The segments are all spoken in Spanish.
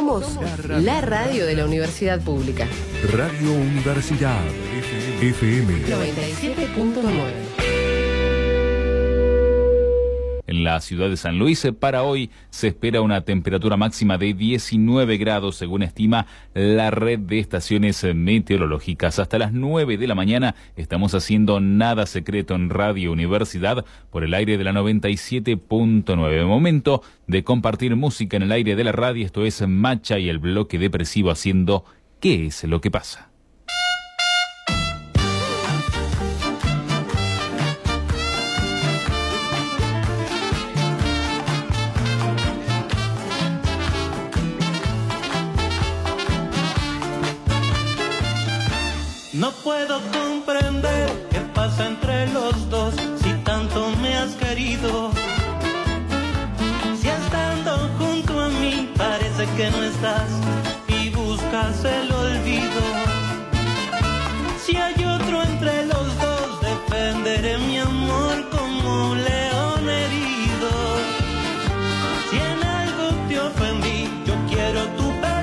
Somos la radio de la Universidad Pública. Radio Universidad FM 97.9. En la ciudad de San Luis, para hoy se espera una temperatura máxima de 19 grados, según estima la red de estaciones meteorológicas. Hasta las 9 de la mañana estamos haciendo Nada Secreto en Radio Universidad por el aire de la 97.9. Momento de compartir música en el aire de la radio. Esto es Macha y el bloque depresivo haciendo ¿Qué es lo que pasa? No puedo comprender qué pasa entre los dos, si tanto me has querido. Si estando junto a mí parece que no estás y buscas el olvido. Si hay otro entre los dos, defenderé mi amor como un león herido. Si en algo te ofendí, yo quiero tu perdón.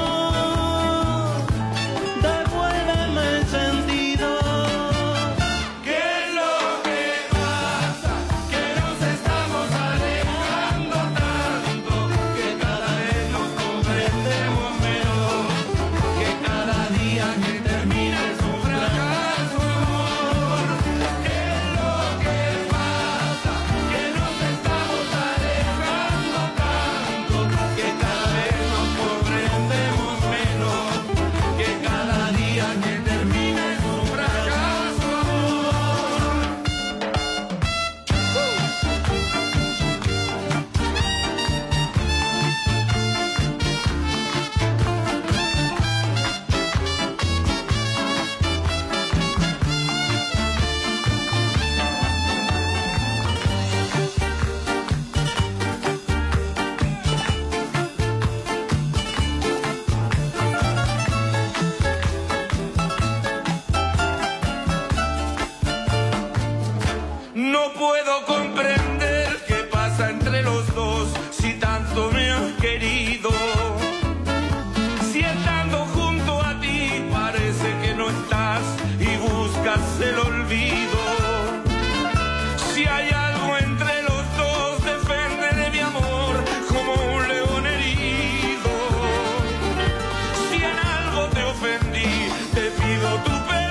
No puedo comprender qué pasa entre los dos, si tanto me has querido. Si estando junto a ti parece que no estás y buscas el olvido. Si hay algo entre los dos, defenderé mi amor como un león herido. Si en algo te ofendí, te pido tu perdón.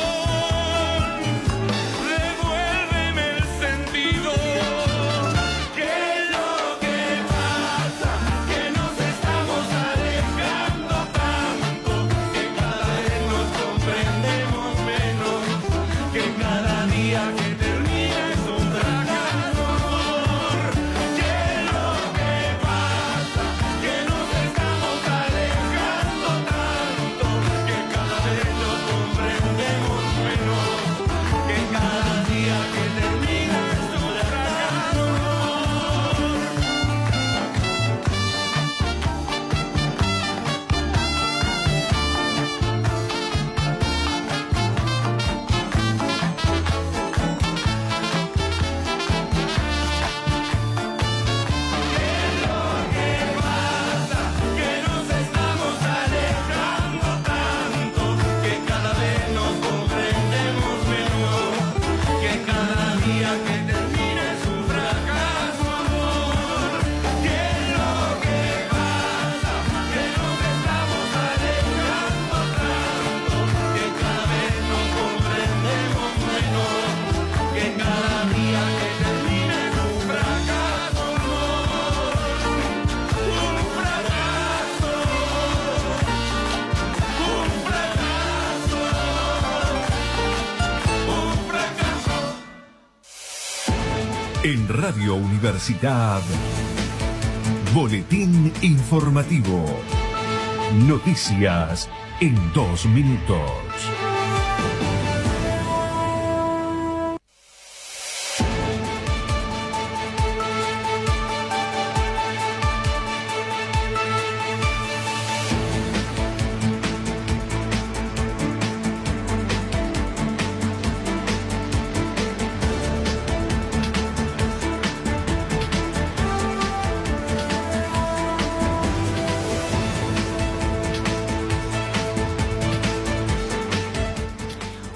En Radio Universidad, Boletín Informativo. Noticias en 2 minutos.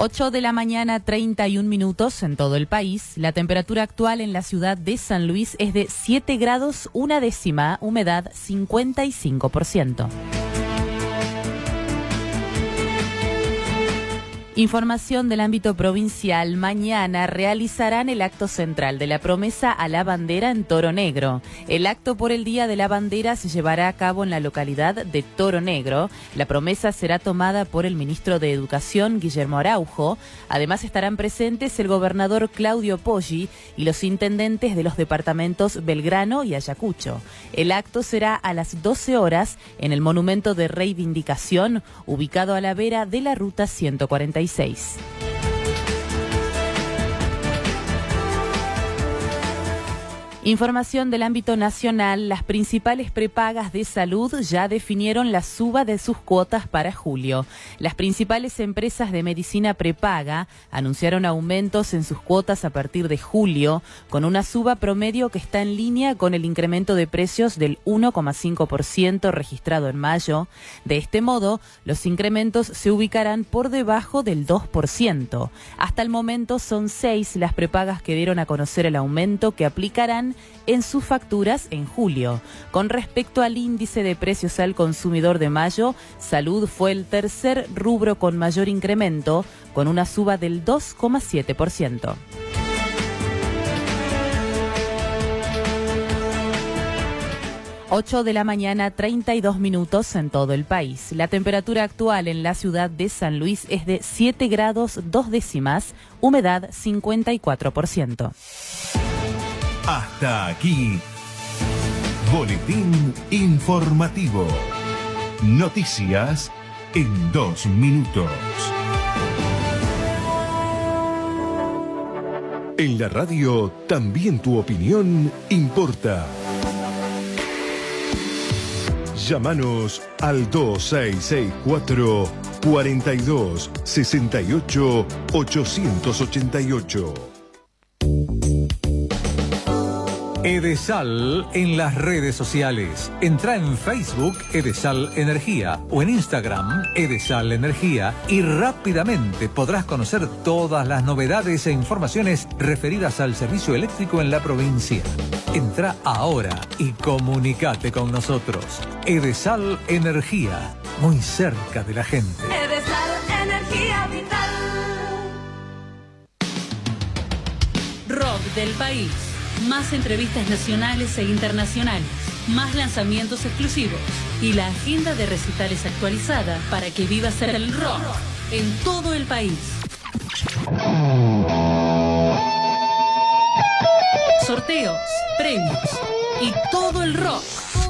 8 de la mañana, 31 minutos en todo el país. La temperatura actual en la ciudad de San Luis es de 7 grados, 1/10, humedad 55%. Información del ámbito provincial. Mañana realizarán el acto central de la promesa a la bandera en Toro Negro. El acto por el Día de la Bandera se llevará a cabo en la localidad de Toro Negro. La promesa será tomada por el ministro de Educación, Guillermo Araujo. Además estarán presentes el gobernador Claudio Poggi y los intendentes de los departamentos Belgrano y Ayacucho. El acto será a las 12 horas en el Monumento de Reivindicación, ubicado a la vera de la Ruta 146. Información del ámbito nacional. Las principales prepagas de salud ya definieron la suba de sus cuotas para julio. Las principales empresas de medicina prepaga anunciaron aumentos en sus cuotas a partir de julio, con una suba promedio que está en línea con el incremento de precios del 1,5% registrado en mayo. De este modo, los incrementos se ubicarán por debajo del 2%. Hasta el momento son 6 las prepagas que dieron a conocer el aumento que aplicarán en sus facturas en julio. Con respecto al índice de precios al consumidor de mayo, salud fue el tercer rubro con mayor incremento, con una suba del 2,7%. Ocho de la mañana, 32 minutos en todo el país. La temperatura actual en la ciudad de San Luis es de 7 grados 2/10, humedad 54%. Hasta aquí, Boletín Informativo. Noticias en 2 minutos. En la radio también tu opinión importa. Llámanos al 2664 42 68 888. Edesal en las redes sociales. Entra en Facebook Edesal Energía o en Instagram Edesal Energía y rápidamente podrás conocer todas las novedades e informaciones referidas al servicio eléctrico en la provincia. Entra ahora y comunícate con nosotros. Edesal Energía, muy cerca de la gente. Edesal Energía Vital. Rock del país. Más entrevistas nacionales e internacionales, más lanzamientos exclusivos y la agenda de recitales actualizada para que vivas el rock en todo el país. Sorteos, premios y todo el rock.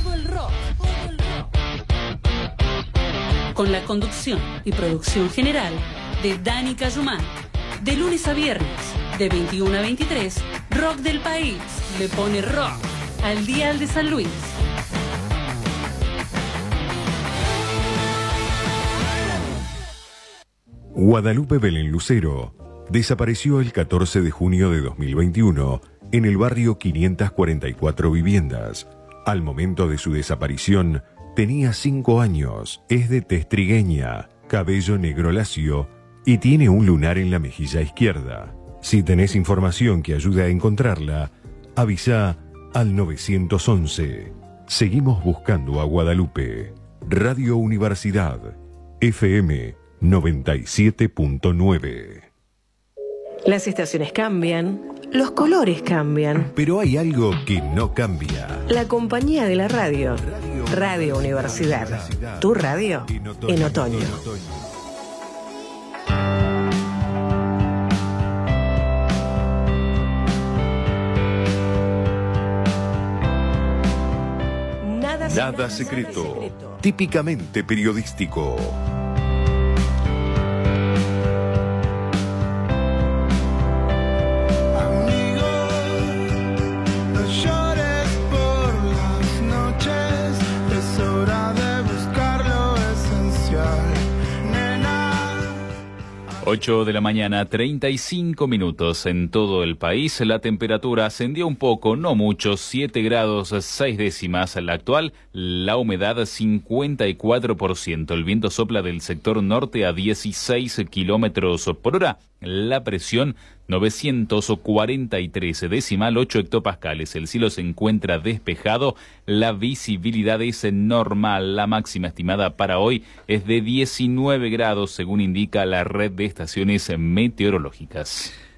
Con la conducción y producción general de Dani Cayumán. De lunes a viernes, de 21 a 23, Rock del País le pone rock al Dial de San Luis. Guadalupe Belén Lucero desapareció el 14 de junio de 2021 en el barrio 544 Viviendas. Al momento de su desaparición tenía 5 años, es de tez trigueña, cabello negro lacio y tiene un lunar en la mejilla izquierda. Si tenés información que ayude a encontrarla, avisa al 911. Seguimos buscando a Guadalupe. Radio Universidad, FM 97.9. Las estaciones cambian, los colores cambian. Pero hay algo que no cambia. La compañía de la radio. Radio Universidad. Tu radio en otoño. Nada secreto. Típicamente periodístico. 8 de la mañana, 35 minutos en todo el país. La temperatura ascendió un poco, no mucho, 7 grados 6 décimas la actual. La humedad 54%. El viento sopla del sector norte a 16 kilómetros por hora. La presión 943 decimal 8 hectopascales. El cielo se encuentra despejado. La visibilidad es normal. La máxima estimada para hoy es de 19 grados, según indica la red de estaciones meteorológicas.